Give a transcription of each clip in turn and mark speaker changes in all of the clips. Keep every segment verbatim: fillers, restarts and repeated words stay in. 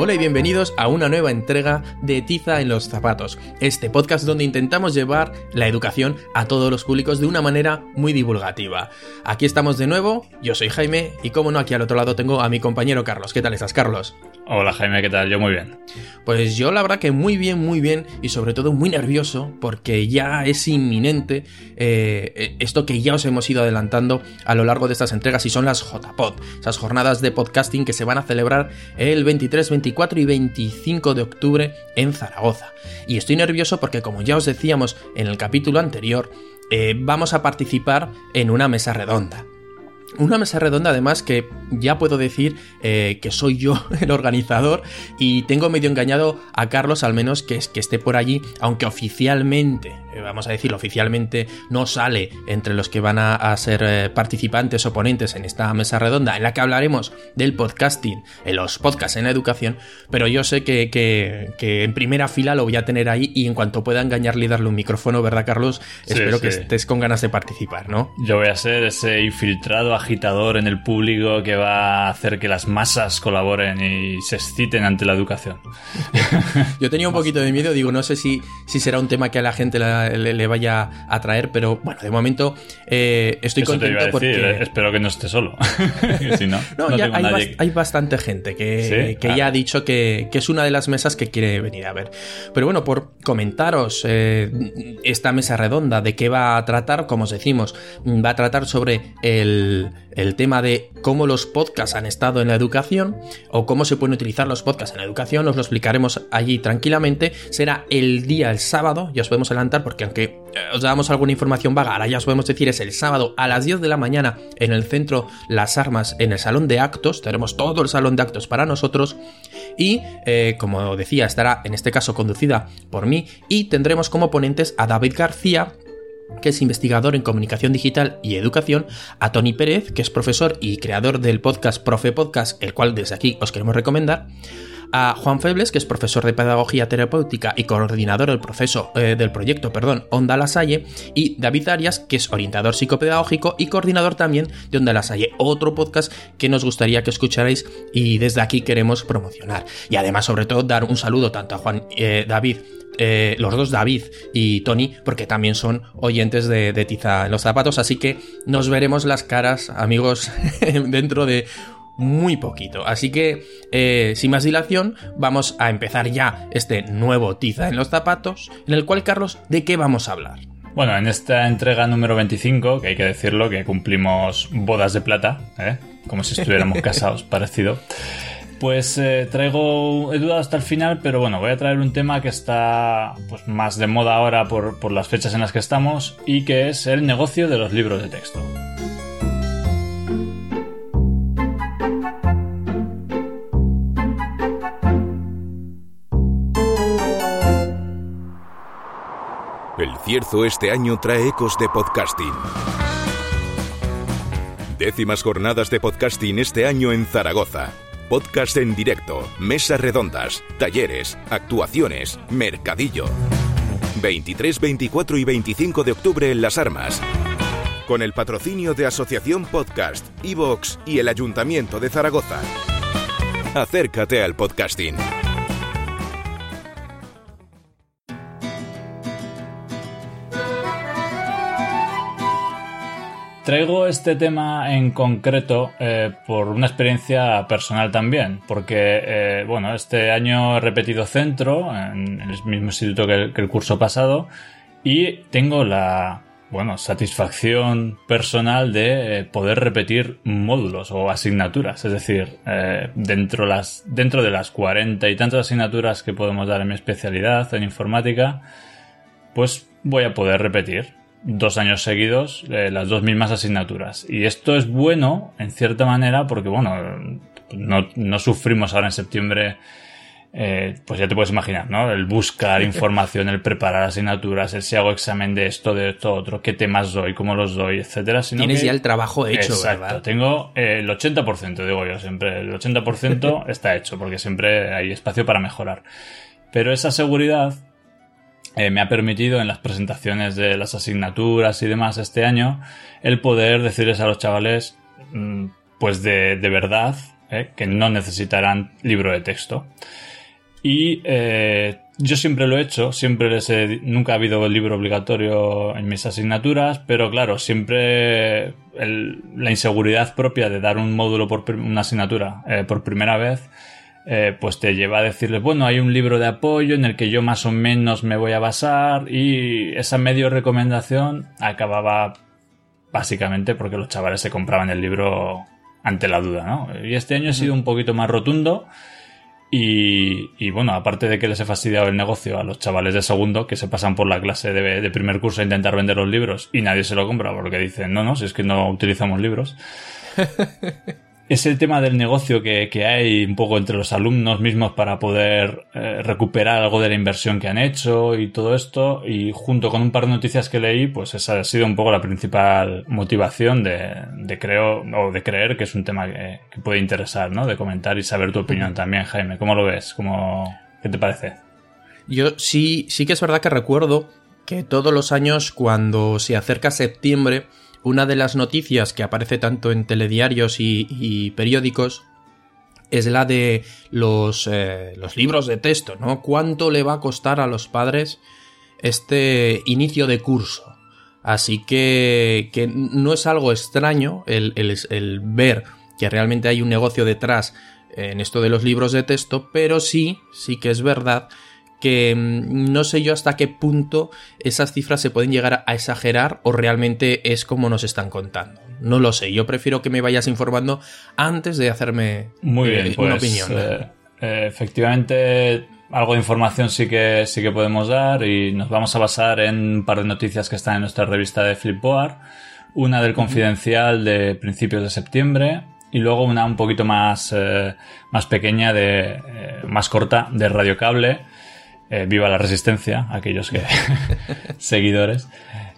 Speaker 1: Hola y bienvenidos a una nueva entrega de Tiza en los zapatos, este podcast donde intentamos llevar la educación a todos los públicos de una manera muy divulgativa. Aquí estamos de nuevo, yo soy Jaime y como no, aquí al otro lado tengo a mi compañero Carlos. ¿Qué tal estás, Carlos?
Speaker 2: Hola Jaime, ¿qué tal? Yo muy bien.
Speaker 1: Pues yo la verdad que muy bien, muy bien y sobre todo muy nervioso porque ya es inminente eh, esto que ya os hemos ido adelantando a lo largo de estas entregas y son las J P O D, esas jornadas de podcasting que se van a celebrar el veintitrés, veinticuatro y veinticinco de octubre en Zaragoza. Y estoy nervioso porque, como ya os decíamos en el capítulo anterior, eh, vamos a participar en una mesa redonda. Una mesa redonda además que ya puedo decir eh, que soy yo el organizador y tengo medio engañado a Carlos, al menos que, que esté por allí, aunque oficialmente, eh, vamos a decirlo, oficialmente no sale entre los que van a, a ser eh, participantes o ponentes en esta mesa redonda en la que hablaremos del podcasting, en los podcasts en la educación, pero yo sé que, que, que en primera fila lo voy a tener ahí y en cuanto pueda engañarle y darle un micrófono, ¿verdad, Carlos? Sí, Espero sí. que estés con ganas de participar, ¿no?
Speaker 2: Yo voy a ser ese infiltrado agitador en el público que va a hacer que las masas colaboren y se exciten ante la educación.
Speaker 1: Yo tenía un poquito de miedo, digo, no sé si, si será un tema que a la gente la, le, le vaya a atraer, pero bueno, de momento eh, estoy
Speaker 2: Eso
Speaker 1: contento
Speaker 2: te iba a decir,
Speaker 1: porque...
Speaker 2: espero que no esté solo. Si no,
Speaker 1: no,
Speaker 2: no
Speaker 1: ya
Speaker 2: tengo
Speaker 1: hay,
Speaker 2: nadie...
Speaker 1: bast- hay bastante gente que,
Speaker 2: ¿Sí?
Speaker 1: que ah. ya ha dicho que, que es una de las mesas que quiere venir a ver. Pero bueno, por comentaros eh, esta mesa redonda, de qué va a tratar, como os decimos, va a tratar sobre el, el tema de cómo los podcasts han estado en la educación o cómo se pueden utilizar los podcasts en la educación. Os lo explicaremos allí tranquilamente. Será el día, el sábado, ya os podemos adelantar porque aunque eh, os damos alguna información vaga, ahora ya os podemos decir, es el sábado a las diez de la mañana en el centro Las Armas, en el salón de actos. Tenemos todo el salón de actos para nosotros y, eh, como decía, estará en este caso conducida por mí y tendremos como ponentes a David García, que es investigador en comunicación digital y educación, a Tony Pérez, que es profesor y creador del podcast Profe Podcast, el cual desde aquí os queremos recomendar, a Juan Febles, que es profesor de pedagogía terapéutica y coordinador del proceso eh, del proyecto, perdón, Onda La Salle, y David Arias, que es orientador psicopedagógico y coordinador también de Onda La Salle, otro podcast que nos gustaría que escucharais y desde aquí queremos promocionar. Y además, sobre todo, dar un saludo tanto a Juan, eh, David, Eh, los dos David y Tony, porque también son oyentes de, de Tiza en los zapatos, así que nos veremos las caras, amigos, dentro de muy poquito. Así que, eh, sin más dilación, vamos a empezar ya este nuevo Tiza en los zapatos, en el cual, Carlos, ¿de qué vamos a hablar?
Speaker 2: Bueno, en esta entrega número veinticinco, que hay que decirlo, que cumplimos bodas de plata, ¿eh? Como si estuviéramos casados, parecido. Pues eh, traigo, he dudado hasta el final, pero bueno, voy a traer un tema que está pues más de moda ahora por, por las fechas en las que estamos y que es el negocio de los libros de texto.
Speaker 3: El Cierzo este año trae ecos de podcasting. Décimas jornadas de podcasting este año en Zaragoza. Podcast en directo, mesas redondas, talleres, actuaciones, mercadillo. veintitrés, veinticuatro y veinticinco de octubre en Las Armas. Con el patrocinio de Asociación Podcast, iVoox y el Ayuntamiento de Zaragoza. Acércate al podcasting.
Speaker 2: Traigo este tema en concreto eh, por una experiencia personal también, porque eh, bueno, este año he repetido centro en el mismo instituto que el, que el curso pasado y tengo la bueno satisfacción personal de eh, poder repetir módulos o asignaturas, es decir, eh, dentro las dentro de las cuarenta y tantas asignaturas que podemos dar en mi especialidad en informática, pues voy a poder repetir dos años seguidos eh, las dos mismas asignaturas. Y esto es bueno, en cierta manera, porque, bueno, no, no sufrimos ahora en septiembre, eh, pues ya te puedes imaginar, ¿no? El buscar información, el preparar asignaturas, el si hago examen de esto, de esto, otro, qué temas doy, cómo los doy, etcétera. Sino
Speaker 1: Tienes
Speaker 2: que,
Speaker 1: ya el trabajo hecho,
Speaker 2: exacto,
Speaker 1: ¿verdad?
Speaker 2: Tengo eh, el ochenta por ciento, digo yo siempre. El ochenta por ciento está hecho, porque siempre hay espacio para mejorar. Pero esa seguridad Eh, me ha permitido en las presentaciones de las asignaturas y demás este año el poder decirles a los chavales, mmm, pues de, de verdad, ¿eh? Que no necesitarán libro de texto. Y eh, yo siempre lo he hecho, siempre les he, nunca ha habido libro obligatorio en mis asignaturas, pero claro, siempre el, la inseguridad propia de dar un módulo por una asignatura eh, por primera vez, eh, pues te lleva a decirles, bueno, hay un libro de apoyo en el que yo más o menos me voy a basar, y esa medio recomendación acababa básicamente porque los chavales se compraban el libro ante la duda, ¿no? Y este año he sido un poquito más rotundo. Y, y bueno, aparte de que les he fastidiado el negocio a los chavales de segundo que se pasan por la clase de, de primer curso a intentar vender los libros y nadie se lo compra porque dicen, no, no, si es que no utilizamos libros. Es el tema del negocio que, que hay un poco entre los alumnos mismos para poder eh, recuperar algo de la inversión que han hecho y todo esto, y junto con un par de noticias que leí, pues esa ha sido un poco la principal motivación de, de creo o de creer que es un tema que, que puede interesar, ¿no? De comentar y saber tu opinión también, Jaime. ¿Cómo lo ves? ¿Cómo, qué te parece?
Speaker 1: Yo sí, sí que es verdad que recuerdo que todos los años, cuando se acerca septiembre, una de las noticias que aparece tanto en telediarios y, y periódicos es la de los, eh, los libros de texto, ¿no? ¿Cuánto le va a costar a los padres este inicio de curso? Así que, que no es algo extraño el, el, el ver que realmente hay un negocio detrás en esto de los libros de texto, pero sí, sí que es verdad que no sé yo hasta qué punto esas cifras se pueden llegar a exagerar o realmente es como nos están contando. No lo sé, yo prefiero que me vayas informando antes de hacerme
Speaker 2: Muy bien,
Speaker 1: eh,
Speaker 2: pues,
Speaker 1: una opinión.
Speaker 2: Eh, eh, efectivamente, algo de información sí que, sí que podemos dar, y nos vamos a basar en un par de noticias que están en nuestra revista de Flipboard. Una del Confidencial de principios de septiembre y luego una un poquito más, eh, más pequeña, de eh, más corta, de Radio Cable. Eh, viva la resistencia, aquellos que seguidores.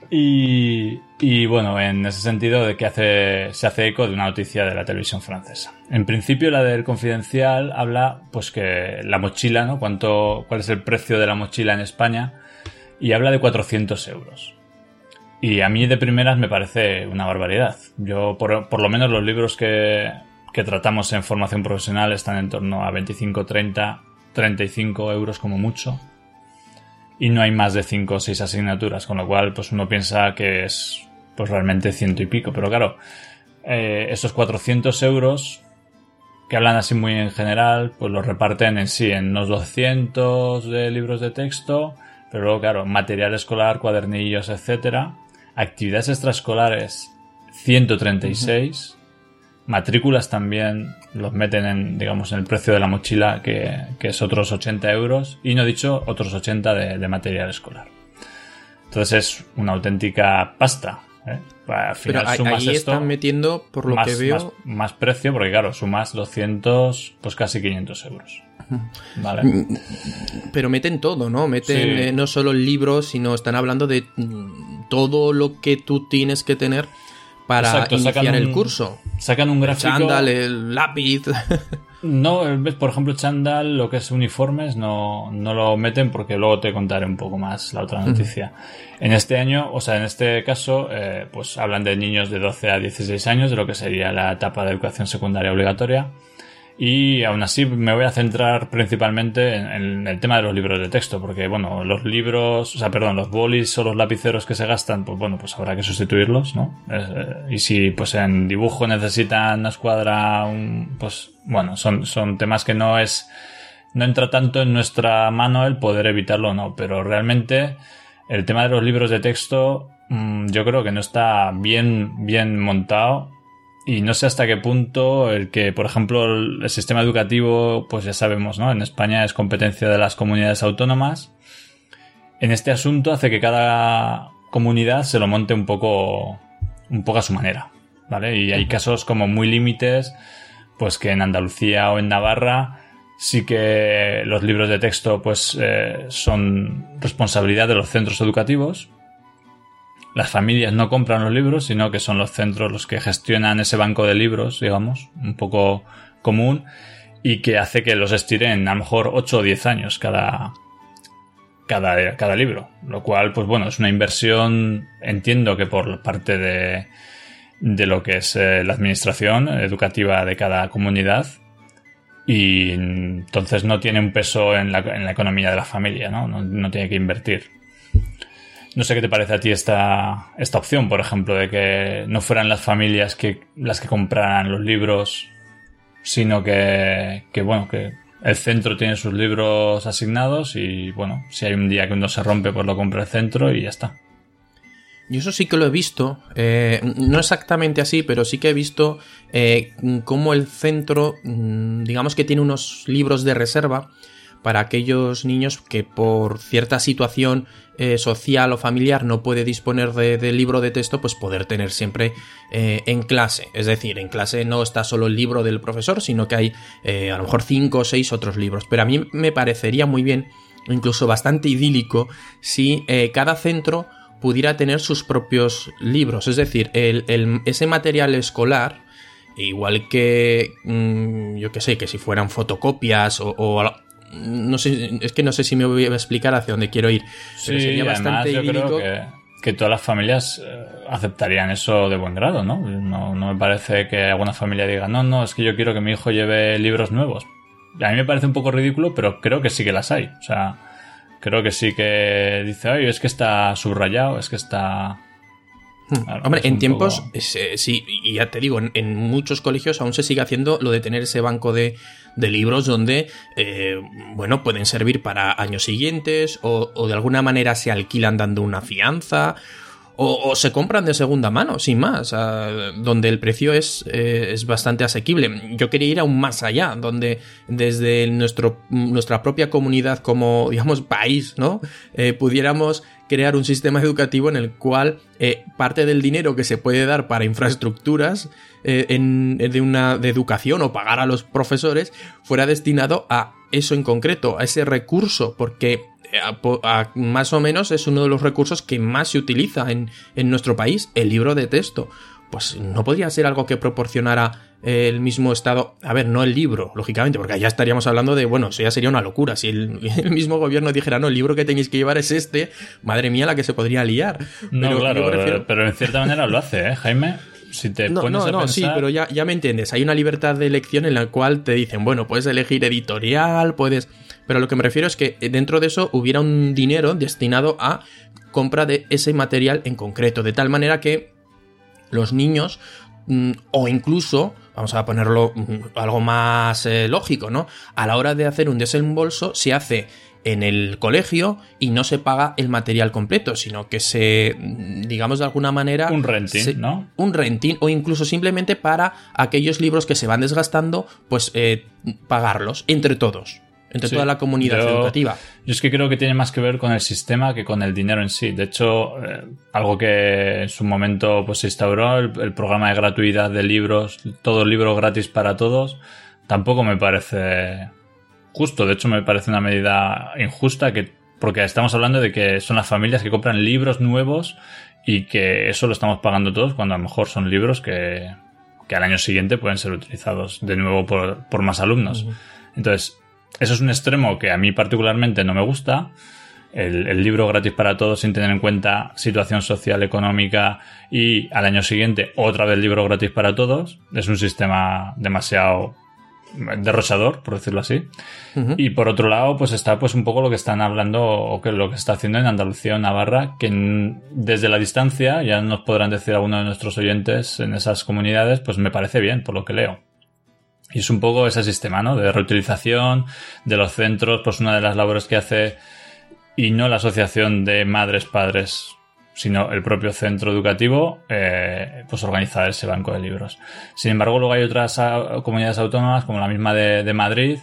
Speaker 2: Y, y bueno, en ese sentido de que hace, se hace eco de una noticia de la televisión francesa. En principio, la del Confidencial habla, pues, que la mochila, ¿no? Cuánto, cuál es el precio de la mochila en España, y habla de cuatrocientos euros. Y a mí de primeras me parece una barbaridad. Yo, por, por lo menos los libros que, que tratamos en formación profesional están en torno a veinticinco, treinta, treinta y cinco euros como mucho, y no hay más de cinco o seis asignaturas, con lo cual pues uno piensa que es pues realmente ciento y pico, pero claro, eh, esos cuatrocientos euros que hablan así muy en general, pues los reparten en sí en unos doscientos de libros de texto, pero luego claro, material escolar, cuadernillos, etcétera, actividades extraescolares ciento treinta y seis, uh-huh. Matrículas también los meten en, digamos, en el precio de la mochila, que, que es otros ochenta euros, y no he dicho otros ochenta de, de material escolar. Entonces es una auténtica pasta, ¿eh? Al final
Speaker 1: pero
Speaker 2: sumas
Speaker 1: ahí
Speaker 2: esto,
Speaker 1: están metiendo, por lo
Speaker 2: más,
Speaker 1: que veo...
Speaker 2: Más, más precio, porque claro, sumas doscientos, pues casi quinientos euros. Vale.
Speaker 1: Pero meten todo, ¿no? Meten
Speaker 2: Sí.
Speaker 1: eh, no solo el libro, sino están hablando de mm, todo lo que tú tienes que tener para
Speaker 2: Exacto,
Speaker 1: iniciar
Speaker 2: sacan
Speaker 1: el
Speaker 2: un-
Speaker 1: curso.
Speaker 2: Sacan un
Speaker 1: El
Speaker 2: gráfico...
Speaker 1: chándal, el lápiz...
Speaker 2: No, ves, por ejemplo, chándal, lo que es uniformes, no, no lo meten porque luego te contaré un poco más la otra noticia. En este año, o sea, en este caso, eh, pues hablan de niños de doce a dieciséis años, de lo que sería la etapa de educación secundaria obligatoria. Y aún así me voy a centrar principalmente en, en el tema de los libros de texto, porque bueno, los libros, o sea, perdón, los bolis o los lapiceros que se gastan, pues bueno, pues habrá que sustituirlos, ¿no? Eh, y si pues en dibujo necesitan una escuadra, un, pues bueno, son, son temas que no es, no entra tanto en nuestra mano el poder evitarlo o no, pero realmente el tema de los libros de texto, mmm, yo creo que no está bien, bien montado. Y no sé hasta qué punto el que, por ejemplo, el, el sistema educativo, pues ya sabemos, ¿no? En España es competencia de las comunidades autónomas. En este asunto hace que cada comunidad se lo monte un poco, un poco a su manera, ¿vale? Y hay casos como muy límites, pues que en Andalucía o en Navarra sí que los libros de texto, pues, eh, son responsabilidad de los centros educativos. Las familias no compran los libros, sino que son los centros los que gestionan ese banco de libros, digamos, un poco común, y que hace que los estiren a lo mejor ocho o diez años cada, cada, cada libro. Lo cual, pues bueno, es una inversión, entiendo que por parte de, de lo que es eh, la administración educativa de cada comunidad, y entonces no tiene un peso en la, en la economía de la familia, ¿no? No, no tiene que invertir. No sé qué te parece a ti esta, esta opción, por ejemplo, de que no fueran las familias que, las que compraran los libros, sino que, que, bueno, que el centro tiene sus libros asignados y, bueno, si hay un día que uno se rompe, pues lo compra el centro y ya está.
Speaker 1: Yo eso sí que lo he visto, eh, no exactamente así, pero sí que he visto eh, cómo el centro, digamos que tiene unos libros de reserva para aquellos niños que por cierta situación eh, social o familiar no puede disponer de, de libro de texto, pues poder tener siempre eh, en clase. Es decir, en clase no está solo el libro del profesor, sino que hay eh, a lo mejor cinco o seis otros libros. Pero a mí me parecería muy bien, incluso bastante idílico, si eh, cada centro pudiera tener sus propios libros. Es decir, el, el, ese material escolar, igual que, mmm, yo qué sé, que si fueran fotocopias o... o no sé, es que no sé si me voy a explicar hacia dónde quiero ir.
Speaker 2: Sí, pero sería bastante además yo idílico. Creo que, que todas las familias eh, aceptarían eso de buen grado, ¿no? ¿no? No me parece que alguna familia diga, no, no, es que yo quiero que mi hijo lleve libros nuevos. A mí me parece un poco ridículo, pero creo que sí que las hay. O sea, creo que sí que dice, ay, es que está subrayado, es que está...
Speaker 1: Claro, hombre, en tiempos, poco... es, eh, sí, y ya te digo, en, en muchos colegios aún se sigue haciendo lo de tener ese banco de, de libros donde, eh, bueno, pueden servir para años siguientes o, o de alguna manera se alquilan dando una fianza o, o se compran de segunda mano, sin más, a, donde el precio es, eh, es bastante asequible. Yo quería ir aún más allá, donde desde nuestro, nuestra propia comunidad como, digamos, país, ¿no? Eh, pudiéramos crear un sistema educativo en el cual eh, parte del dinero que se puede dar para infraestructuras eh, en, de, una, de educación o pagar a los profesores fuera destinado a eso en concreto, a ese recurso, porque a, a, más o menos es uno de los recursos que más se utiliza en, en nuestro país, el libro de texto. Pues no podría ser algo que proporcionara el mismo Estado, a ver, no el libro, lógicamente, porque allá estaríamos hablando de, bueno, eso ya sería una locura, si el, el mismo gobierno dijera, no, el libro que tenéis que llevar es este, madre mía la que se podría liar.
Speaker 2: No,
Speaker 1: pero
Speaker 2: claro,
Speaker 1: prefiero...
Speaker 2: pero en cierta manera lo hace, ¿eh, Jaime? Si te
Speaker 1: no,
Speaker 2: pones
Speaker 1: no,
Speaker 2: a
Speaker 1: no,
Speaker 2: pensar...
Speaker 1: sí, pero ya, ya me entiendes, hay una libertad de elección en la cual te dicen, bueno, puedes elegir editorial, puedes... Pero lo que me refiero es que dentro de eso hubiera un dinero destinado a compra de ese material en concreto, de tal manera que los niños, o incluso, vamos a ponerlo algo más eh, lógico, ¿no? A la hora de hacer un desembolso se hace en el colegio y no se paga el material completo, sino que se, digamos de alguna manera...
Speaker 2: Un renting, se, ¿no?
Speaker 1: Un renting, o incluso simplemente para aquellos libros que se van desgastando, pues eh, pagarlos entre todos. Entre sí, toda la comunidad
Speaker 2: yo,
Speaker 1: educativa.
Speaker 2: Yo es que creo que tiene más que ver con el sistema que con el dinero en sí. De hecho, eh, algo que en su momento pues se instauró, el, el programa de gratuidad de libros, todo libro gratis para todos, tampoco me parece justo. De hecho, me parece una medida injusta, que porque estamos hablando de que son las familias que compran libros nuevos y que eso lo estamos pagando todos, cuando a lo mejor son libros que, que al año siguiente pueden ser utilizados de nuevo por, por más alumnos. Uh-huh. Entonces, eso es un extremo que a mí particularmente no me gusta. El, el libro gratis para todos sin tener en cuenta situación social, económica, y al año siguiente otra vez libro gratis para todos. Es un sistema demasiado derrochador, por decirlo así. Uh-huh. Y por otro lado, pues está pues un poco lo que están hablando o que lo que está haciendo en Andalucía o Navarra, que en, desde la distancia, ya nos podrán decir algunos de nuestros oyentes en esas comunidades, pues me parece bien, por lo que leo. Y es un poco ese sistema, ¿no? De reutilización de los centros, pues una de las labores que hace, y no la asociación de madres, padres, sino el propio centro educativo, eh, pues organizar ese banco de libros. Sin embargo, luego hay otras a, comunidades autónomas, como la misma de, de Madrid,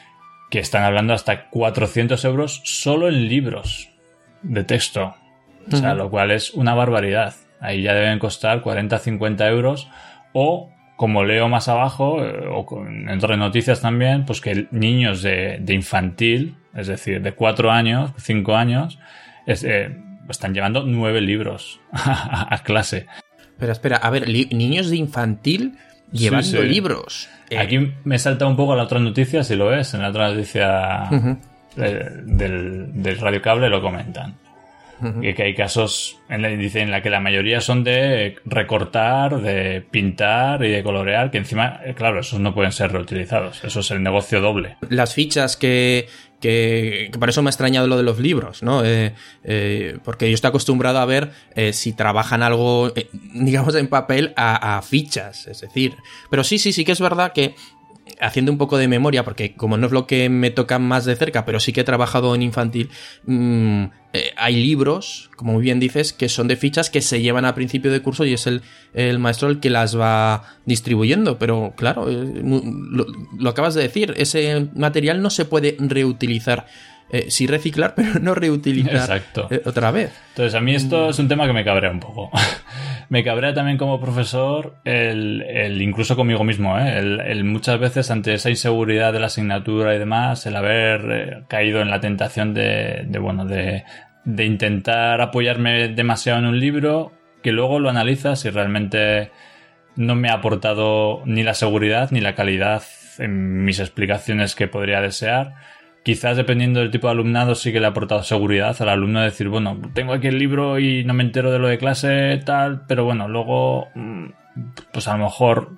Speaker 2: que están hablando hasta cuatrocientos euros solo en libros de texto. O sea, uh-huh. Lo cual es una barbaridad. Ahí ya deben costar cuarenta a cincuenta euros, o... Como leo más abajo, eh, o con, entre noticias también, pues que niños de, de infantil, es decir, de cuatro años, cinco años, es, eh, están llevando nueve libros a, a clase.
Speaker 1: Pero espera, a ver, li- niños de infantil llevando sí, sí. libros.
Speaker 2: Eh. Aquí me salta un poco la otra noticia, si lo ves, en la otra noticia uh-huh. de, del, del Radio Cable lo comentan. Uh-huh. Que, que hay casos en la, dice, en la que la mayoría son de recortar, de pintar y de colorear, que encima, claro, esos no pueden ser reutilizados. Eso es el negocio doble.
Speaker 1: Las fichas que... Que, que por eso me ha extrañado lo de los libros, ¿no? Eh, eh, porque yo estoy acostumbrado a ver eh, si trabajan algo, eh, digamos, en papel a, a fichas, es decir. Pero sí, sí, sí que es verdad que, haciendo un poco de memoria, porque como no es lo que me toca más de cerca, pero sí que he trabajado en infantil, mmm, eh, hay libros, como muy bien dices, que son de fichas que se llevan a principio de curso y es el, el maestro el que las va distribuyendo. Pero claro, eh, lo, lo acabas de decir, ese material no se puede reutilizar. Eh, sí reciclar, pero no reutilizar eh, otra vez.
Speaker 2: Entonces, a mí esto es un tema que me cabrea un poco. Me cabrea también como profesor, el, el incluso conmigo mismo, ¿eh? el, el muchas veces ante esa inseguridad de la asignatura y demás, el haber eh, caído en la tentación de, de bueno, de, de intentar apoyarme demasiado en un libro, que luego lo analizas y realmente no me ha aportado ni la seguridad ni la calidad en mis explicaciones que podría desear. Quizás dependiendo del tipo de alumnado sí que le ha aportado seguridad al alumno, decir, bueno, tengo aquí el libro y no me entero de lo de clase, tal, pero bueno, luego, pues a lo mejor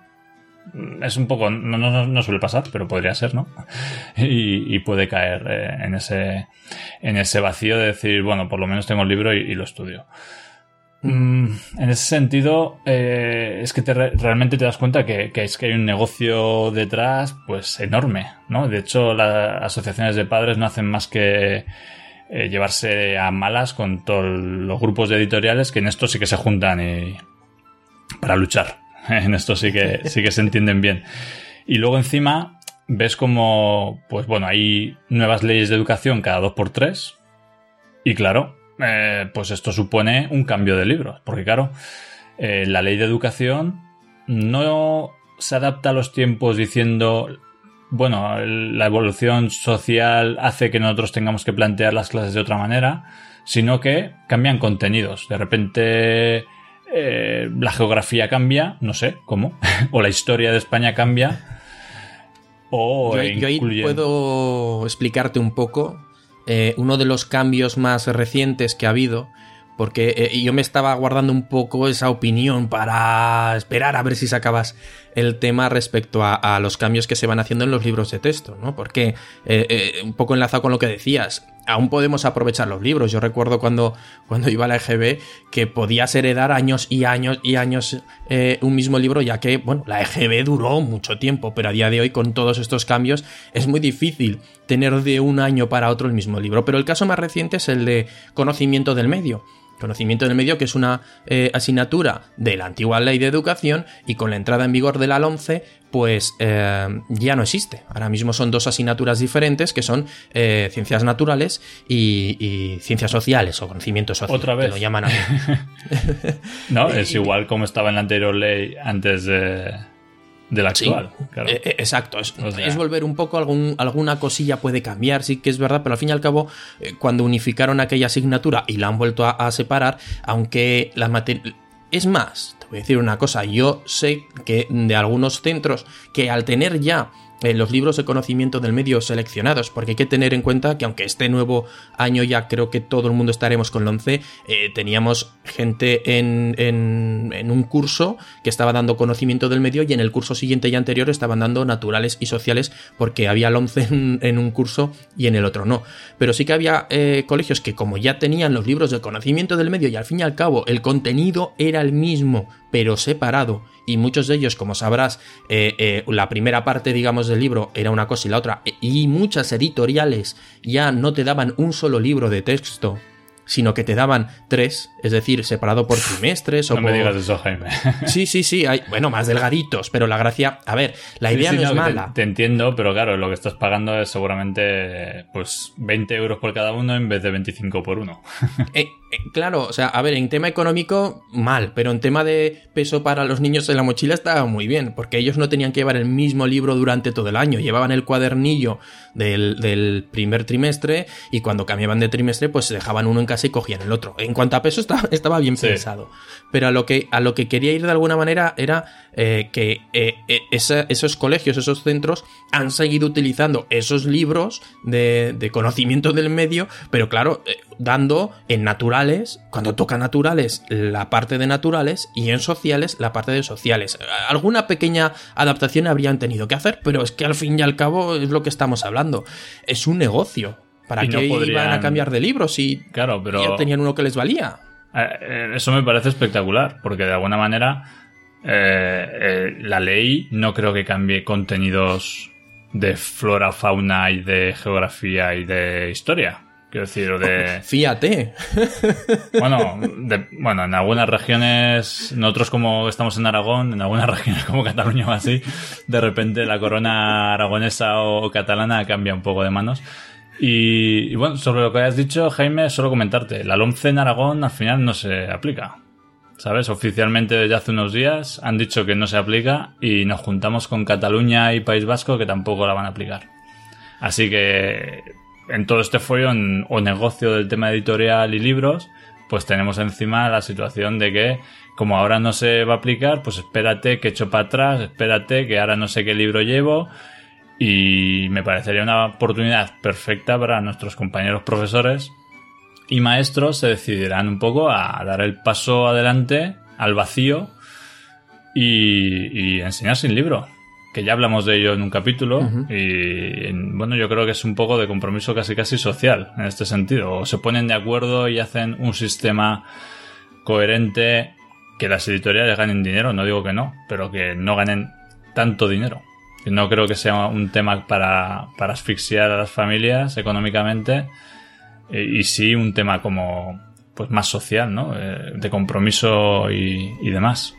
Speaker 2: es un poco, no, no, no suele pasar, pero podría ser, ¿no? Y, y puede caer eh, en ese en ese vacío de decir, bueno, por lo menos tengo el libro y, y lo estudio. Mm, en ese sentido, eh, es que te re- realmente te das cuenta que, que es que hay un negocio detrás, pues enorme, ¿no? De hecho, las asociaciones de padres no hacen más que eh, llevarse a malas con todos los grupos de editoriales que en esto sí que se juntan y para luchar. En esto sí que sí que se entienden bien. Y luego encima ves como, pues bueno, hay nuevas leyes de educación cada dos por tres y claro. Eh, pues esto supone un cambio de libros, porque claro, eh, la ley de educación no se adapta a los tiempos diciendo, bueno, la evolución social hace que nosotros tengamos que plantear las clases de otra manera, sino que cambian contenidos. De repente eh, la geografía cambia, no sé cómo, o la historia de España cambia, o
Speaker 1: yo, yo ahí incluyen... puedo explicarte un poco. Eh, uno de los cambios más recientes que ha habido, porque eh, yo me estaba guardando un poco esa opinión para esperar a ver si sacabas el tema respecto a, a los cambios que se van haciendo en los libros de texto, ¿no? Porque, eh, eh, un poco enlazado con lo que decías, aún podemos aprovechar los libros. Yo recuerdo cuando, cuando iba a la E G B que podías heredar años y años y años eh, un mismo libro, ya que, bueno, la E G B duró mucho tiempo, pero a día de hoy con todos estos cambios es muy difícil tener de un año para otro el mismo libro. Pero el caso más reciente es el de conocimiento del medio. Conocimiento del medio, que es una eh, asignatura de la antigua ley de educación y con la entrada en vigor de la LOMCE, pues eh, ya no existe. Ahora mismo son dos asignaturas diferentes que son eh, ciencias naturales y, y ciencias sociales o conocimiento social.
Speaker 2: Otra vez.
Speaker 1: Que lo llaman así.
Speaker 2: No, es igual como estaba en la anterior ley antes de... de la actual.
Speaker 1: Sí,
Speaker 2: claro.
Speaker 1: eh, exacto, es,
Speaker 2: o sea,
Speaker 1: es volver un poco, algún, alguna cosilla puede cambiar, sí que es verdad, pero al fin y al cabo, eh, cuando unificaron aquella asignatura y la han vuelto a, a separar, aunque la materia... Es más, te voy a decir una cosa, yo sé que de algunos centros que al tener ya eh, los libros de conocimiento del medio seleccionados, porque hay que tener en cuenta que aunque este nuevo año ya creo que todo el mundo estaremos con la ONCE, eh, teníamos gente en, en, en un curso que estaba dando conocimiento del medio y en el curso siguiente y anterior estaban dando naturales y sociales, porque había la ONCE en, en un curso y en el otro no. Pero sí que había eh, colegios que, como ya tenían los libros de conocimiento del medio y al fin y al cabo el contenido era el mismo pero separado, y muchos de ellos, como sabrás, eh, eh, la primera parte, digamos, del libro era una cosa y la otra, y muchas editoriales ya no te daban un solo libro de texto, sino que te daban tres, es decir, separado por trimestres o
Speaker 2: no
Speaker 1: por...
Speaker 2: me digas eso, Jaime.
Speaker 1: Sí, sí, sí, hay, bueno, más delgaditos, pero la gracia... A ver, la idea
Speaker 2: sí, sí,
Speaker 1: no,
Speaker 2: no
Speaker 1: es mala.
Speaker 2: Te, te entiendo, pero claro, lo que estás pagando es seguramente pues veinte euros por cada uno en vez de veinticinco por uno.
Speaker 1: eh, eh, claro, o sea, a ver, en tema económico, mal, pero en tema de peso para los niños en la mochila estaba muy bien, porque ellos no tenían que llevar el mismo libro durante todo el año, llevaban el cuadernillo del, del primer trimestre y cuando cambiaban de trimestre, pues dejaban uno en casa ese y cogían el otro. En cuanto a peso estaba, estaba bien sí. pensado. Pero a lo que a lo que quería ir de alguna manera era eh, que eh, eh, esa, esos colegios, esos centros han seguido utilizando esos libros de, de conocimiento del medio, pero claro, eh, dando en naturales, cuando toca naturales, la parte de naturales, y en sociales, la parte de sociales. Alguna pequeña adaptación habrían tenido que hacer, pero es que al fin y al cabo es lo que estamos hablando. Es un negocio. ¿Para qué no podrían... iban a cambiar de libros si
Speaker 2: claro, pero...
Speaker 1: ya tenían uno que les valía?
Speaker 2: Eh, eso me parece espectacular, porque de alguna manera eh, eh, la ley no creo que cambie contenidos de flora, fauna y de geografía y de historia. Quiero decir, o de...
Speaker 1: Fíjate.
Speaker 2: Bueno, de, bueno, en algunas regiones, nosotros como estamos en Aragón, en algunas regiones como Cataluña o así, de repente la corona aragonesa o catalana cambia un poco de manos. Y, y bueno, sobre lo que has dicho, Jaime, solo comentarte, la LOMCE en Aragón al final no se aplica, ¿sabes? Oficialmente desde hace unos días han dicho que no se aplica y nos juntamos con Cataluña y País Vasco que tampoco la van a aplicar. Así que en todo este follón o negocio del tema editorial y libros, pues tenemos encima la situación de que como ahora no se va a aplicar, pues espérate que echo para atrás, espérate que ahora no sé qué libro llevo. Y me parecería una oportunidad perfecta para nuestros compañeros profesores y maestros se decidirán un poco a dar el paso adelante al vacío y, y enseñar sin libro, que ya hablamos de ello en un capítulo. Uh-huh. Y bueno, yo creo que es un poco de compromiso casi casi social en este sentido. O se ponen de acuerdo y hacen un sistema coherente, que las editoriales ganen dinero, no digo que no, pero que no ganen tanto dinero. No creo que sea un tema para, para asfixiar a las familias económicamente, y, y sí un tema como pues más social, ¿no? Eh, de compromiso y, y demás.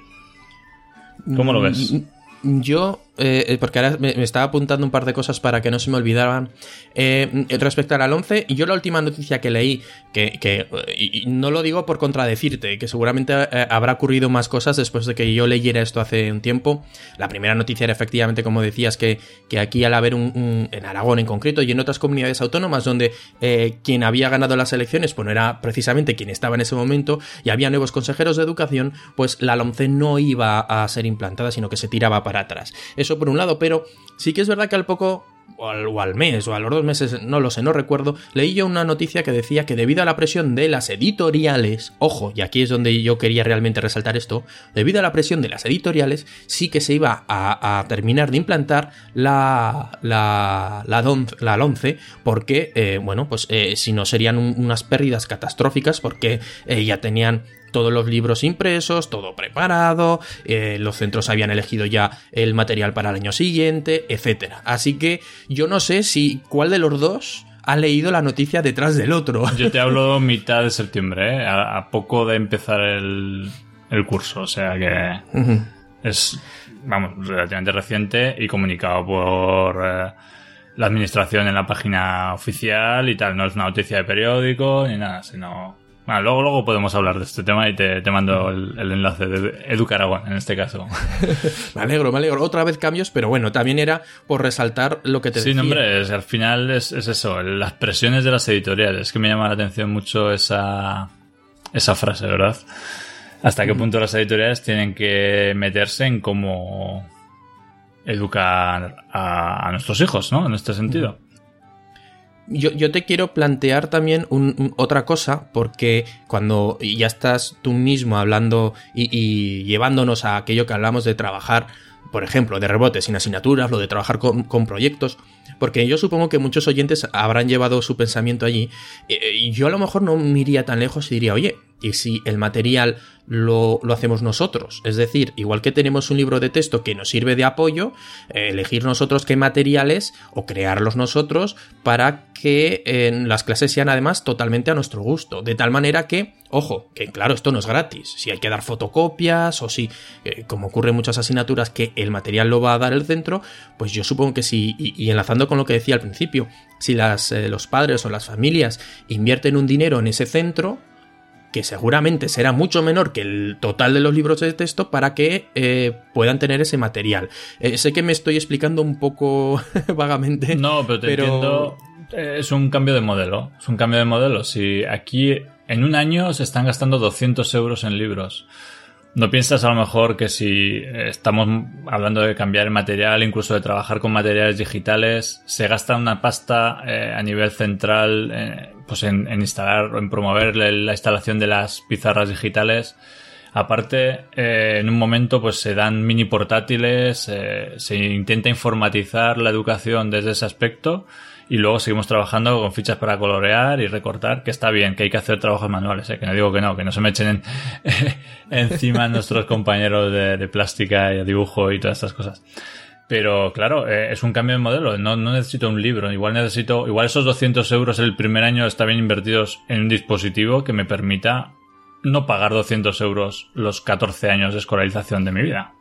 Speaker 2: ¿Cómo lo ves?
Speaker 1: Yo, eh, porque ahora me, me estaba apuntando un par de cosas para que no se me olvidaran. Eh, respecto a la LOMCE, yo la última noticia que leí, que, que y, y no lo digo por contradecirte, que seguramente eh, habrá ocurrido más cosas después de que yo leyera esto hace un tiempo. La primera noticia era efectivamente, como decías, que, que aquí al haber un, un, en Aragón en concreto y en otras comunidades autónomas donde eh, quien había ganado las elecciones, pues no era precisamente quien estaba en ese momento, y había nuevos consejeros de educación, pues la LOMCE no iba a ser implantada, sino que se tiraba para atrás. Eso por un lado, pero sí que es verdad que al poco, o al, o al mes, o a los dos meses, no lo sé, no recuerdo, leí yo una noticia que decía que debido a la presión de las editoriales, ojo, y aquí es donde yo quería realmente resaltar esto, debido a la presión de las editoriales, sí que se iba a, a terminar de implantar la, la, la, don, la LOMCE, porque, eh, bueno, pues eh, si no serían un, unas pérdidas catastróficas, porque eh, ya tenían todos los libros impresos, todo preparado, eh, los centros habían elegido ya el material para el año siguiente, etcétera. Así que yo no sé si cuál de los dos ha leído la noticia detrás del otro.
Speaker 2: Yo te hablo mitad de septiembre, ¿eh? a, a poco de empezar el, el curso, o sea que uh-huh. es, vamos, relativamente reciente y comunicado por eh, la administración en la página oficial y tal. No es una noticia de periódico ni nada, sino... Bueno, luego, luego podemos hablar de este tema y te, te mando el, el enlace de Educaragón en este caso.
Speaker 1: Me alegro, me alegro. Otra vez cambios, pero bueno, también era por resaltar lo que te
Speaker 2: sí,
Speaker 1: decía.
Speaker 2: Sí, no, hombre, es, al final es, es eso, las presiones de las editoriales. Es que me llama la atención mucho esa, esa frase, ¿verdad? Hasta qué punto las editoriales tienen que meterse en cómo educar a, a nuestros hijos, ¿no? En este sentido.
Speaker 1: Yo, yo te quiero plantear también un, un, otra cosa, porque cuando ya estás tú mismo hablando y, y llevándonos a aquello que hablamos de trabajar, por ejemplo, de rebote sin asignaturas, lo de trabajar con, con proyectos, porque yo supongo que muchos oyentes habrán llevado su pensamiento allí, y yo a lo mejor no me iría tan lejos y diría, oye, ¿y si el material lo, lo hacemos nosotros? Es decir, igual que tenemos un libro de texto que nos sirve de apoyo, eh, elegir nosotros qué materiales o crearlos nosotros para que eh, las clases sean además totalmente a nuestro gusto, de tal manera que, ojo, que claro, esto no es gratis, si hay que dar fotocopias o si, eh, como ocurre en muchas asignaturas, que el material lo va a dar el centro, pues yo supongo que sí, y, y enlazando con lo que decía al principio, si las, eh, los padres o las familias invierten un dinero en ese centro, que seguramente será mucho menor que el total de los libros de texto, para que eh, puedan tener ese material. Eh, sé que me estoy explicando un poco vagamente.
Speaker 2: No, pero te
Speaker 1: pero...
Speaker 2: entiendo es un cambio de modelo. Es un cambio de modelo. Si aquí en un año se están gastando doscientos euros en libros, ¿no piensas a lo mejor que si estamos hablando de cambiar el material, incluso de trabajar con materiales digitales, se gasta una pasta eh, a nivel central eh, pues en, en instalar o en promover la instalación de las pizarras digitales? Aparte, eh, en un momento pues se dan mini portátiles, eh, se intenta informatizar la educación desde ese aspecto y luego seguimos trabajando con fichas para colorear y recortar, que está bien, que hay que hacer trabajos manuales, eh, que no digo que no, que no se me echen en, encima nuestros compañeros de, de plástica y dibujo y todas estas cosas. Pero claro, eh, es un cambio de modelo, no, no necesito un libro, igual necesito, igual esos doscientos euros el primer año están bien invertidos en un dispositivo que me permita no pagar doscientos euros los catorce años de escolarización de mi vida.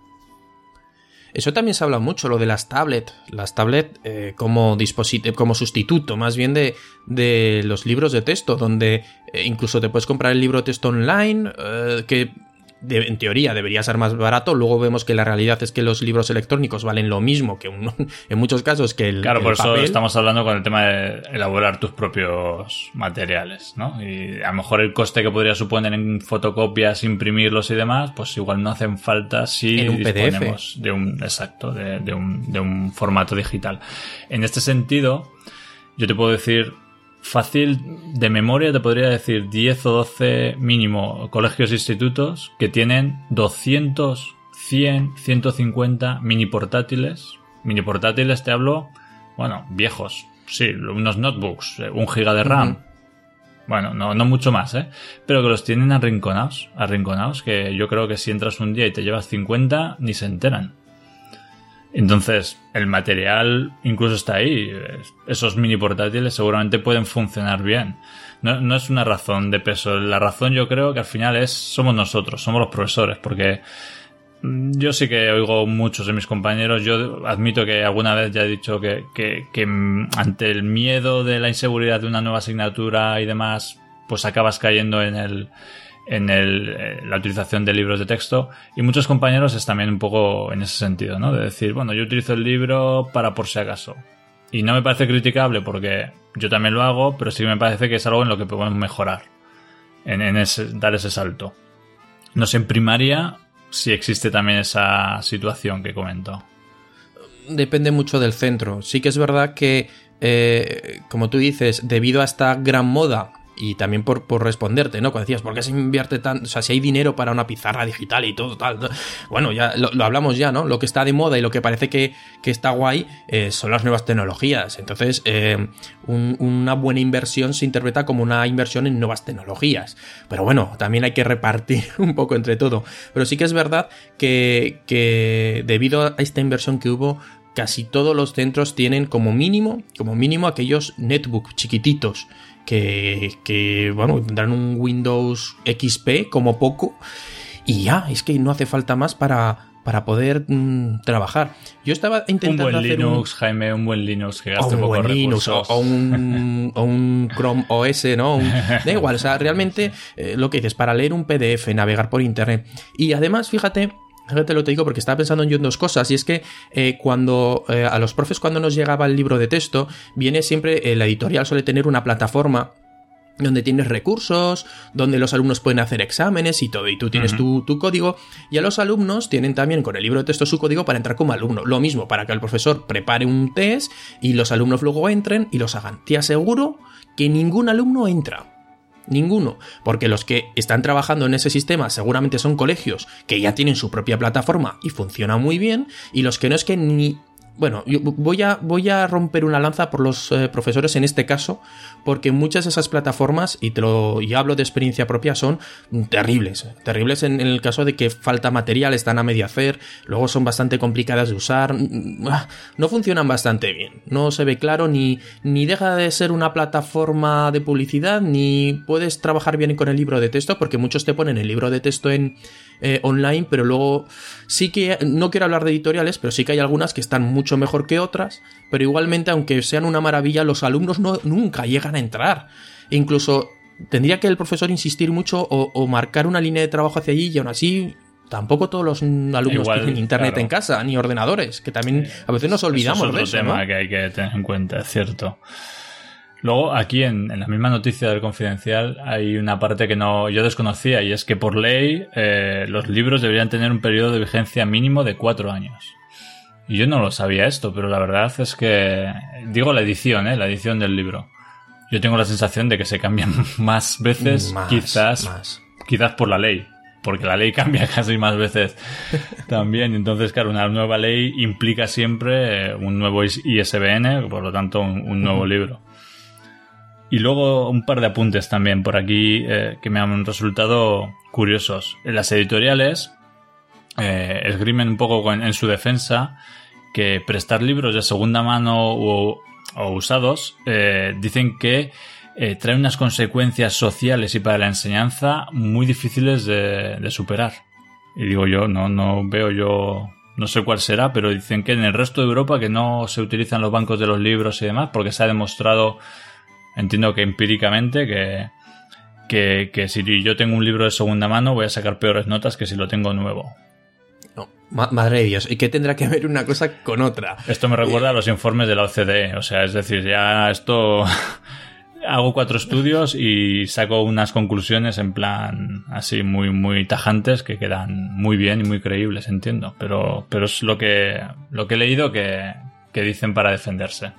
Speaker 1: Eso también se habla mucho, lo de las tablets. Las tablets eh, como dispositivo, como sustituto, más bien de, de los libros de texto, donde eh, incluso te puedes comprar el libro de texto online, eh, que de, en teoría debería ser más barato. Luego vemos que la realidad es que los libros electrónicos valen lo mismo que un, en muchos casos que el,
Speaker 2: claro,
Speaker 1: que
Speaker 2: por
Speaker 1: el papel.
Speaker 2: Eso estamos hablando con el tema de elaborar tus propios materiales, ¿no? Y a lo mejor el coste que podría suponer en fotocopias, imprimirlos y demás, pues igual no hacen falta si
Speaker 1: en un
Speaker 2: disponemos
Speaker 1: P D F.
Speaker 2: de un exacto, de, de un de un formato digital. En este sentido, yo te puedo decir fácil, de memoria te podría decir diez o doce mínimo colegios e institutos que tienen doscientos, cien, ciento cincuenta mini portátiles. Mini portátiles te hablo, bueno, viejos, sí, unos notebooks, un giga de RAM. Uh-huh. Bueno, no, no mucho más, ¿eh? Pero que los tienen arrinconados, arrinconados, que yo creo que si entras un día y te llevas cincuenta, ni se enteran. Entonces, el material incluso está ahí. Esos mini portátiles seguramente pueden funcionar bien. No, no es una razón de peso. La razón yo creo que al final es somos nosotros, somos los profesores, porque yo sí que oigo muchos de mis compañeros. Yo admito que alguna vez ya he dicho que, que, que ante el miedo de la inseguridad de una nueva asignatura y demás, pues acabas cayendo en el... en el, eh, la utilización de libros de texto, y muchos compañeros es también un poco en ese sentido, ¿no? De decir, bueno, yo utilizo el libro para por si acaso. Y no me parece criticable porque yo también lo hago, pero sí me parece que es algo en lo que podemos mejorar, en, en ese, dar ese salto. No sé, en primaria si existe también esa situación que comento.
Speaker 1: Depende mucho del centro. Sí que es verdad que, eh, como tú dices, debido a esta gran moda, y también por, por responderte, ¿no? Cuando decías, ¿por qué se invierte tan...? O sea, si hay dinero para una pizarra digital y todo tal... Bueno, ya lo, lo hablamos ya, ¿no? Lo que está de moda y lo que parece que, que está guay eh, son las nuevas tecnologías. Entonces, eh, un, una buena inversión se interpreta como una inversión en nuevas tecnologías. Pero bueno, también hay que repartir un poco entre todo. Pero sí que es verdad que, que debido a esta inversión que hubo, casi todos los centros tienen como mínimo, como mínimo aquellos netbook chiquititos, Que, que, bueno, tendrán un Windows X P como poco y ya, es que no hace falta más para, para poder mmm, trabajar. Yo estaba intentando
Speaker 2: un buen
Speaker 1: hacer
Speaker 2: Linux,
Speaker 1: un...
Speaker 2: Jaime, un buen Linux que gaste
Speaker 1: un
Speaker 2: pocos
Speaker 1: buen Linux, o,
Speaker 2: recursos.
Speaker 1: o, un, o un Chrome O S, ¿no? Un, da igual, o sea, realmente eh, lo que dices, para leer un P D F, navegar por internet. Y además, fíjate... Fíjate lo que te digo porque estaba pensando yo en dos cosas, y es que eh, cuando eh, a los profes cuando nos llegaba el libro de texto, viene siempre, eh, la editorial suele tener una plataforma donde tienes recursos, donde los alumnos pueden hacer exámenes y todo, y tú tienes uh-huh. tu, tu código, y a los alumnos tienen también con el libro de texto su código para entrar como alumno. Lo mismo, para que el profesor prepare un test y los alumnos luego entren y los hagan. Te aseguro que ningún alumno entra. Ninguno, porque los que están trabajando en ese sistema seguramente son colegios que ya tienen su propia plataforma y funciona muy bien, y los que no es que ni... Bueno, yo voy a, voy a romper una lanza por los eh, profesores en este caso, porque muchas de esas plataformas, y te lo y hablo de experiencia propia, son terribles. Terribles en, en el caso de que falta material, están a medio hacer, luego son bastante complicadas de usar, no funcionan bastante bien. No se ve claro, ni, ni deja de ser una plataforma de publicidad, ni puedes trabajar bien con el libro de texto, porque muchos te ponen el libro de texto en... Eh, online, pero luego sí que, no quiero hablar de editoriales, pero sí que hay algunas que están mucho mejor que otras, pero igualmente, aunque sean una maravilla, los alumnos no, nunca llegan a entrar. E incluso tendría que el profesor insistir mucho o, o marcar una línea de trabajo hacia allí, y aún así tampoco todos los alumnos Igual, tienen internet claro. en casa, ni ordenadores, que también a veces nos olvidamos
Speaker 2: Eso es otro
Speaker 1: de eso,
Speaker 2: tema
Speaker 1: ¿no?
Speaker 2: que hay que tener en cuenta, es cierto. Luego, aquí en, en la misma noticia del Confidencial hay una parte que no yo desconocía, y es que por ley eh, los libros deberían tener un periodo de vigencia mínimo de cuatro años. Y yo no lo sabía esto, pero la verdad es que... Digo la edición, ¿eh? La edición del libro. Yo tengo la sensación de que se cambian más veces,
Speaker 1: más,
Speaker 2: quizás,
Speaker 1: más.
Speaker 2: quizás por la ley. Porque la ley cambia casi más veces también. Entonces, claro, una nueva ley implica siempre un nuevo I S B N, por lo tanto, un, un nuevo libro. Y luego un par de apuntes también por aquí eh, que me han resultado curiosos. En las editoriales eh, esgrimen un poco en, en su defensa que prestar libros de segunda mano o, o usados eh, dicen que eh, trae unas consecuencias sociales y para la enseñanza muy difíciles de, de superar. Y digo yo, no, no veo yo... No sé cuál será, pero dicen que en el resto de Europa que no se utilizan los bancos de los libros y demás porque se ha demostrado... Entiendo que empíricamente que, que, que si yo tengo un libro de segunda mano voy a sacar peores notas que si lo tengo nuevo.
Speaker 1: No, ma- madre de Dios, ¿y qué tendrá que ver una cosa con otra?
Speaker 2: Esto me recuerda a los informes de la O C D E, o sea, es decir, ya esto... Hago cuatro estudios y saco unas conclusiones en plan así muy muy tajantes que quedan muy bien y muy creíbles, entiendo. Pero, pero es lo que, lo que he leído que, que dicen para defenderse.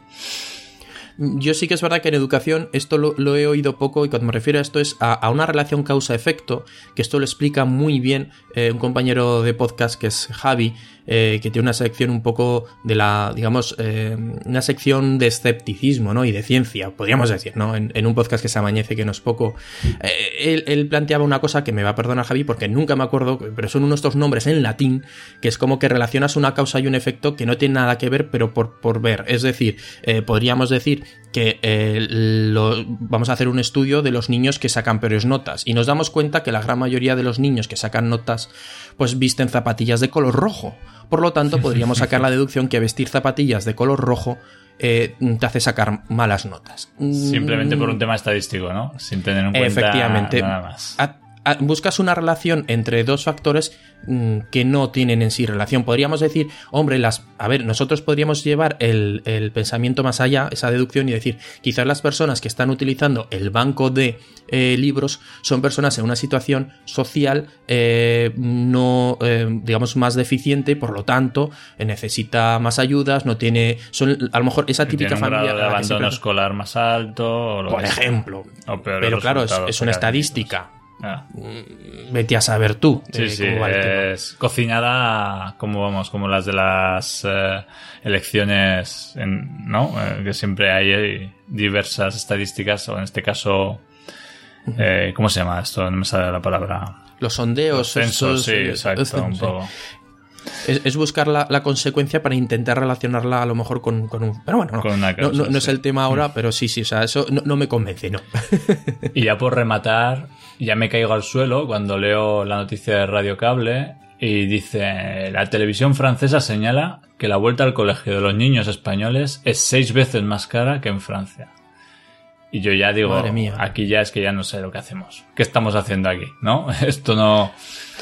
Speaker 1: Yo sí que es verdad que en educación esto lo, lo he oído poco, y cuando me refiero a esto es a, a una relación causa-efecto, que esto lo explica muy bien eh, un compañero de podcast que es Javi, eh, que tiene una sección un poco de la, digamos, eh, una sección de escepticismo, ¿no? Y de ciencia, podríamos decir, ¿no? En, en un podcast que se amañece, que no es poco. Eh, él, él planteaba una cosa que me va a perdonar Javi porque nunca me acuerdo, pero son unos estos nombres en latín, que es como que relacionas una causa y un efecto que no tiene nada que ver, pero por, por ver. Es decir, eh, podríamos decir que eh, lo, vamos a hacer un estudio de los niños que sacan peores notas y nos damos cuenta que la gran mayoría de los niños que sacan notas pues visten zapatillas de color rojo. Por lo tanto, podríamos sacar la deducción que vestir zapatillas de color rojo eh, te hace sacar malas notas.
Speaker 2: Simplemente por un tema estadístico, ¿no? Sin tener en cuenta
Speaker 1: Efectivamente,
Speaker 2: nada más.
Speaker 1: A, a, buscas una relación entre dos factores mmm, que no tienen en sí relación. Podríamos decir, hombre, las, a ver, nosotros podríamos llevar el, el pensamiento más allá, esa deducción, y decir, quizás las personas que están utilizando el banco de eh, libros son personas en una situación social eh, no, eh, digamos, más deficiente, por lo tanto, eh, necesita más ayudas, no tiene, son a lo mejor esa típica
Speaker 2: tiene un
Speaker 1: familia
Speaker 2: grado de abandono siempre... escolar más alto, o lo
Speaker 1: por ejemplo.
Speaker 2: O
Speaker 1: pero claro, es, es una estadística.
Speaker 2: Ah.
Speaker 1: Vete a saber tú.
Speaker 2: Sí, sí, es cocinada como vamos, como las de las eh, elecciones, en, ¿no? Eh, que siempre hay diversas estadísticas, o en este caso, eh, ¿cómo se llama esto? No me sale la palabra.
Speaker 1: Los sondeos.
Speaker 2: Los censos,
Speaker 1: esos,
Speaker 2: sí, exacto,
Speaker 1: censos,
Speaker 2: un poco.
Speaker 1: Es, es buscar la, la consecuencia para intentar relacionarla a lo mejor con, con un... Pero bueno, no,
Speaker 2: con una causa,
Speaker 1: no, no, no
Speaker 2: sí.
Speaker 1: es el tema ahora, pero sí, sí, o sea, eso no, no me convence, no.
Speaker 2: Y ya por rematar, ya me caigo al suelo cuando leo la noticia de Radio Cable y dice: la televisión francesa señala que la vuelta al colegio de los niños españoles es seis veces más cara que en Francia. Y yo ya digo,
Speaker 1: madre mía,
Speaker 2: aquí ya es que ya no sé lo que hacemos. ¿Qué estamos haciendo aquí? ¿No? Esto no...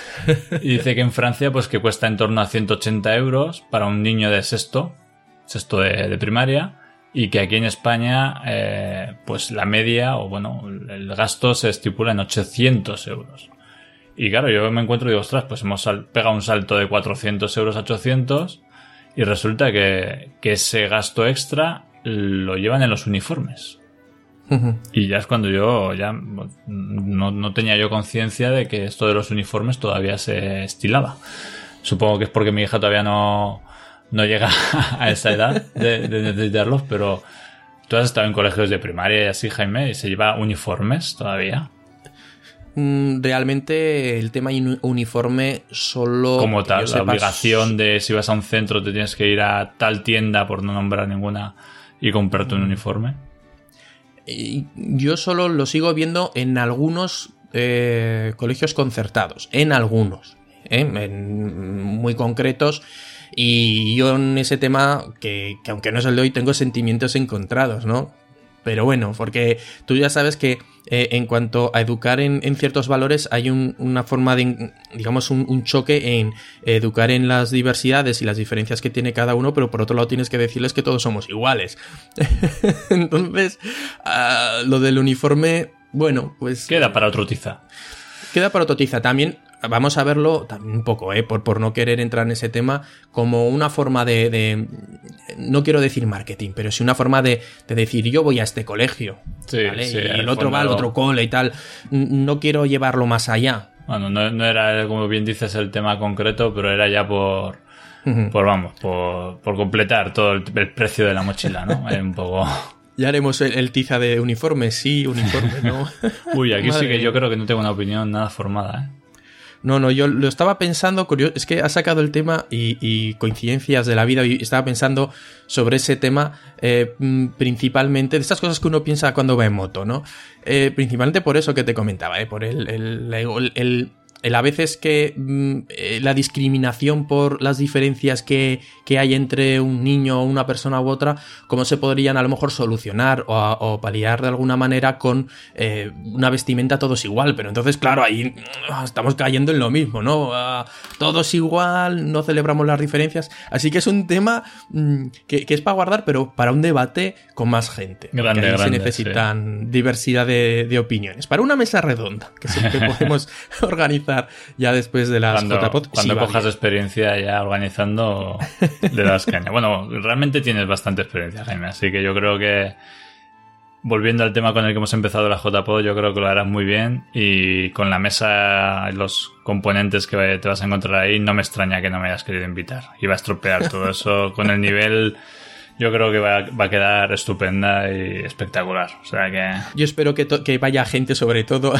Speaker 2: Y dice que en Francia pues que cuesta en torno a ciento ochenta euros para un niño de sexto, sexto de, de primaria, y que aquí en España eh, pues la media, o bueno, el gasto se estipula en ochocientos euros. Y claro, yo me encuentro y digo, ostras, pues hemos sal- pegado un salto de cuatrocientos euros a ochocientos y resulta que, que ese gasto extra lo llevan en los uniformes. Y ya es cuando yo ya no, no tenía yo conciencia de que esto de los uniformes todavía se estilaba. Supongo que es porque mi hija todavía no, no llega a esa edad de, de necesitarlos, pero tú has estado en colegios de primaria y así, Jaime, y se lleva uniformes todavía.
Speaker 1: Realmente el tema uniforme solo...
Speaker 2: Como tal, la
Speaker 1: sepas...
Speaker 2: obligación de si vas a un centro te tienes que ir a tal tienda, por no nombrar ninguna, y comprarte un uniforme.
Speaker 1: Yo solo lo sigo viendo en algunos eh, colegios concertados, en algunos, ¿eh? En muy concretos, y yo en ese tema, que, que aunque no es el de hoy, tengo sentimientos encontrados, ¿no? pero bueno, porque tú ya sabes que eh, en cuanto a educar en, en ciertos valores hay un, una forma de, digamos, un, un choque en educar en las diversidades y las diferencias que tiene cada uno, pero por otro lado tienes que decirles que todos somos iguales. Entonces, uh, lo del uniforme, bueno, pues...
Speaker 2: Queda para otro tiza.
Speaker 1: Queda para otro tiza. También vamos a verlo también un poco, ¿eh? por, por no querer entrar en ese tema, como una forma de, de... No quiero decir marketing, pero sí una forma de, de decir, yo voy a este colegio,
Speaker 2: sí,
Speaker 1: ¿vale?
Speaker 2: Sí,
Speaker 1: y el, el otro
Speaker 2: fondo...
Speaker 1: va al otro cole y tal. No quiero llevarlo más allá.
Speaker 2: Bueno, no, no era, como bien dices, el tema concreto, pero era ya por... Uh-huh. Por, vamos, por, por completar todo el, el precio de la mochila, ¿no? Es un poco...
Speaker 1: Ya haremos el, el tiza de uniforme, sí, uniforme, ¿no?
Speaker 2: Uy, aquí Madre sí que yo creo que no tengo una opinión nada formada, ¿eh?
Speaker 1: No, no, yo lo estaba pensando, curioso, es que ha sacado el tema y, y coincidencias de la vida, y estaba pensando sobre ese tema eh, principalmente, de estas cosas que uno piensa cuando va en moto, ¿no? Eh, principalmente por eso que te comentaba, ¿eh? Por el... el, el, el El a veces que mm, la discriminación por las diferencias que, que hay entre un niño o una persona u otra, cómo se podrían a lo mejor solucionar o, o paliar de alguna manera con eh, una vestimenta todos igual, pero entonces claro, ahí uh, estamos cayendo en lo mismo, ¿no? Uh, todos igual, no celebramos las diferencias, así que es un tema mm, que, que es para guardar, pero para un debate con más gente.
Speaker 2: Grande,
Speaker 1: ahí
Speaker 2: grande,
Speaker 1: se necesitan
Speaker 2: sí.
Speaker 1: diversidad de, de opiniones. Para una mesa redonda, que siempre podemos organizar ya después de las
Speaker 2: cuando,
Speaker 1: J P O D.
Speaker 2: Cuando
Speaker 1: sí,
Speaker 2: cojas
Speaker 1: vale.
Speaker 2: experiencia ya organizando, le das caña. Bueno, realmente tienes bastante experiencia, Jaime, así que yo creo que, volviendo al tema con el que hemos empezado la J P O D, yo creo que lo harás muy bien, y con la mesa y los componentes que te vas a encontrar ahí, no me extraña que no me hayas querido invitar. Iba a estropear todo eso con el nivel... Yo creo que va, va a quedar estupenda y espectacular. O sea que...
Speaker 1: Yo espero que, to- que vaya gente, sobre todo...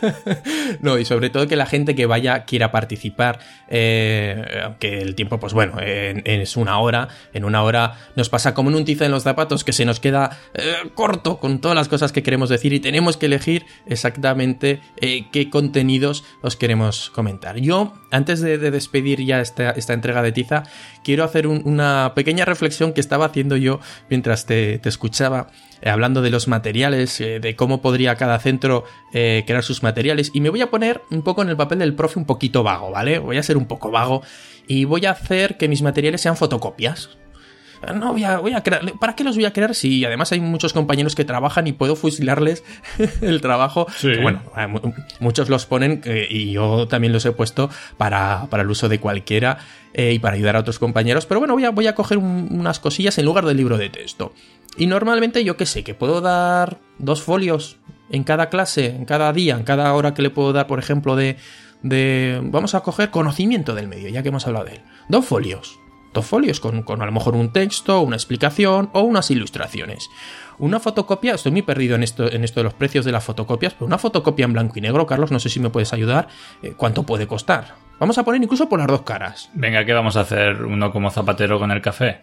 Speaker 1: no, y sobre todo que la gente que vaya quiera participar. Eh, aunque el tiempo, pues bueno, eh, es una hora. En una hora nos pasa como en un tiza en los zapatos, que se nos queda eh, corto con todas las cosas que queremos decir y tenemos que elegir exactamente eh, qué contenidos os queremos comentar. Yo, antes de, de despedir ya esta, esta entrega de tiza, quiero hacer un, una pequeña reflexión que estaba haciendo yo mientras te, te escuchaba, eh, hablando de los materiales, eh, de cómo podría cada centro eh, crear sus materiales, y me voy a poner un poco en el papel del profe un poquito vago, ¿vale? Voy a ser un poco vago y voy a hacer que mis materiales sean fotocopias. No voy a, voy a crear. ¿Para qué los voy a crear? Si además hay muchos compañeros que trabajan y puedo fusilarles el trabajo.
Speaker 2: Sí.
Speaker 1: Bueno, muchos los ponen eh, y yo también los he puesto para, para el uso de cualquiera eh, y para ayudar a otros compañeros. Pero bueno, voy a, voy a coger un, unas cosillas en lugar del libro de texto. Y normalmente yo qué sé, que puedo dar dos folios en cada clase, en cada día, en cada hora que le puedo dar, por ejemplo, de, de... Vamos a coger conocimiento del medio, ya que hemos hablado de él. Dos folios. Dos folios con, con a lo mejor un texto, una explicación o unas ilustraciones. Una fotocopia, estoy muy perdido en esto, en esto de los precios de las fotocopias, pero una fotocopia en blanco y negro, Carlos, no sé si me puedes ayudar, eh, ¿cuánto puede costar? Vamos a poner incluso por las dos caras.
Speaker 2: Venga, que vamos a hacer uno como Zapatero con el café.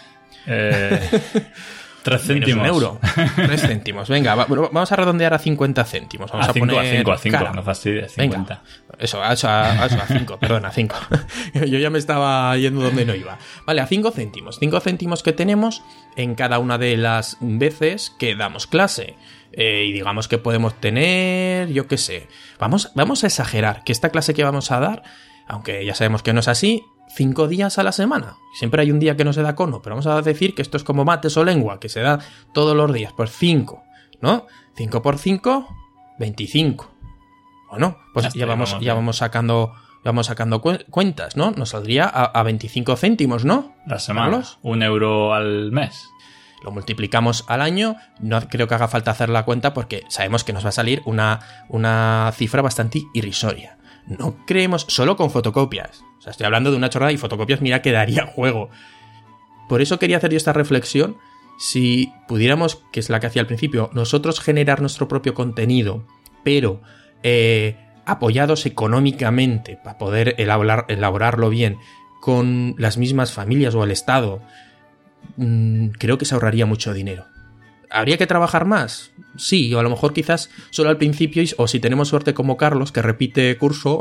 Speaker 2: Eh, tres céntimos.
Speaker 1: Un euro. Tres céntimos. Venga, va, vamos a redondear a cincuenta céntimos. Vamos
Speaker 2: a,
Speaker 1: a,
Speaker 2: cinco,
Speaker 1: poner
Speaker 2: a cinco, a cinco,
Speaker 1: cara.
Speaker 2: No fastidies, cincuenta.
Speaker 1: Venga, eso, a, eso, a, eso, a cinco, perdón, a cinco. Yo ya me estaba yendo donde no iba. Vale, a cinco céntimos. cinco céntimos que tenemos en cada una de las veces que damos clase. Eh, y digamos que podemos tener, yo qué sé. Vamos, vamos a exagerar que esta clase que vamos a dar, aunque ya sabemos que no es así, cinco días a la semana. Siempre hay un día que no se da cono, pero vamos a decir que esto es como mates o lengua, que se da todos los días, por cinco, ¿no? cinco por cinco, veinticinco. ¿O no? Pues ya, ya vamos, vamos ya vamos sacando, vamos sacando cu- cuentas, ¿no? Nos saldría a, a veinticinco céntimos, ¿no?
Speaker 2: La semana.
Speaker 1: ¿Carlos?
Speaker 2: Un euro al mes.
Speaker 1: Lo multiplicamos al año, no creo que haga falta hacer la cuenta porque sabemos que nos va a salir una, una cifra bastante irrisoria. No creemos solo con fotocopias. O sea, estoy hablando de una chorrada y fotocopias, mira, que daría juego. Por eso quería hacer yo esta reflexión. Si pudiéramos, que es la que hacía al principio, nosotros generar nuestro propio contenido, pero eh, apoyados económicamente para poder elaborar, elaborarlo bien con las mismas familias o el Estado, mmm, creo que se ahorraría mucho dinero. ¿Habría que trabajar más? sí, o a lo mejor quizás solo al principio, o si tenemos suerte como Carlos, que repite curso,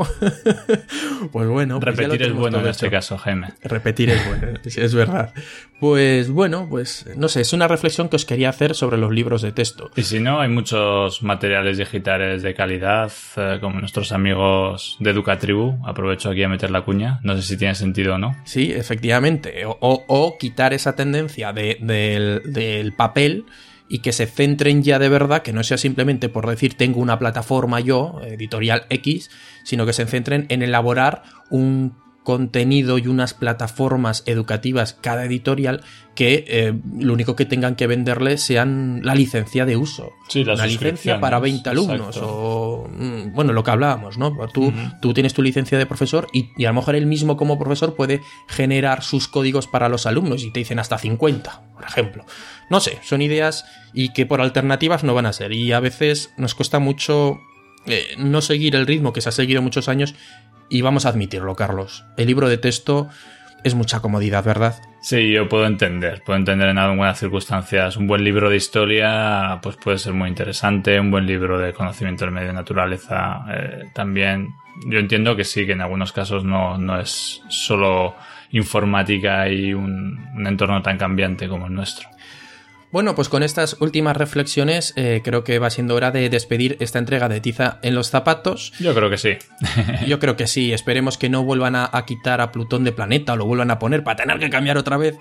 Speaker 1: pues bueno. Pues
Speaker 2: repetir es bueno en este caso, Jaime.
Speaker 1: Repetir es bueno, es verdad. Pues bueno, pues no sé, es una reflexión que os quería hacer sobre los libros de texto.
Speaker 2: Y si no, hay muchos materiales digitales de calidad, eh, como nuestros amigos de Educatribu. Aprovecho aquí a meter la cuña, no sé si tiene sentido o no.
Speaker 1: Sí, efectivamente, o, o, o quitar esa tendencia de, de, del, del papel y que se centren ya de verdad, que no sea simplemente por decir tengo una plataforma yo, editorial X, sino que se centren en elaborar un contenido y unas plataformas educativas cada editorial que eh, lo único que tengan que venderle sean la licencia de uso.
Speaker 2: Sí, la
Speaker 1: una licencia para veinte alumnos. Exacto. O bueno, lo que hablábamos, ¿no? Tú, uh-huh. tú tienes tu licencia de profesor y, y a lo mejor él mismo como profesor puede generar sus códigos para los alumnos y te dicen hasta cincuenta, por ejemplo. No sé, son ideas y que por alternativas no van a ser, y a veces nos cuesta mucho eh, no seguir el ritmo que se ha seguido muchos años. Y vamos a admitirlo, Carlos. El libro de texto es mucha comodidad, ¿verdad?
Speaker 2: Sí, yo puedo entender. Puedo entender en algunas circunstancias. Un buen libro de historia pues puede ser muy interesante. Un buen libro de conocimiento del medio de naturaleza eh, también. Yo entiendo que sí, que en algunos casos no, no es solo informática y un, un entorno tan cambiante como el nuestro.
Speaker 1: Bueno, pues con estas últimas reflexiones eh, creo que va siendo hora de despedir esta entrega de Tiza en los zapatos.
Speaker 2: Yo creo que sí.
Speaker 1: Yo creo que sí. Esperemos que no vuelvan a, a quitar a Plutón de planeta o lo vuelvan a poner para tener que cambiar otra vez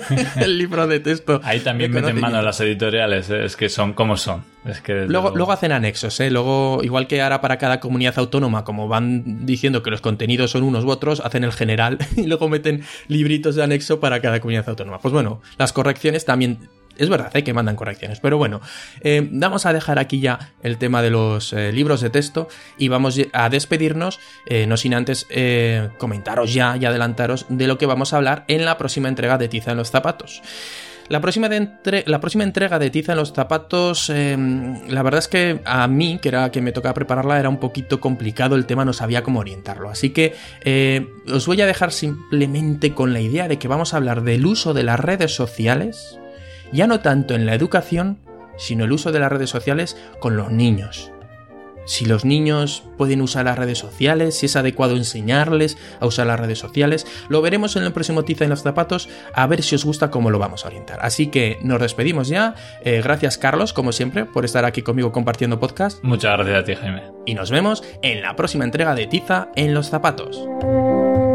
Speaker 1: el libro de texto.
Speaker 2: Ahí también meten mano a las editoriales, ¿eh? Es que son como son. Es que
Speaker 1: luego,
Speaker 2: luego...
Speaker 1: luego hacen anexos, ¿eh? Luego, igual que ahora para cada comunidad autónoma, como van diciendo que los contenidos son unos u otros, hacen el general y luego meten libritos de anexo para cada comunidad autónoma. Pues bueno, las correcciones también... Es verdad, ¿eh? Que mandan correcciones, pero bueno, eh, vamos a dejar aquí ya el tema de los eh, libros de texto y vamos a despedirnos, eh, no sin antes eh, comentaros ya y adelantaros de lo que vamos a hablar en la próxima entrega de Tiza en los zapatos. La próxima, de entre... la próxima entrega de Tiza en los zapatos, eh, la verdad es que a mí, que era quien me tocaba prepararla, era un poquito complicado el tema, no sabía cómo orientarlo. Así que eh, os voy a dejar simplemente con la idea de que vamos a hablar del uso de las redes sociales, ya no tanto en la educación, sino el uso de las redes sociales con los niños. Si los niños pueden usar las redes sociales, si es adecuado enseñarles a usar las redes sociales, lo veremos en el próximo Tiza en los zapatos, a ver si os gusta cómo lo vamos a orientar. Así que nos despedimos ya. Eh, gracias, Carlos, como siempre, por estar aquí conmigo compartiendo podcast.
Speaker 2: Muchas gracias a ti, Jaime.
Speaker 1: Y nos vemos en la próxima entrega de Tiza en los zapatos.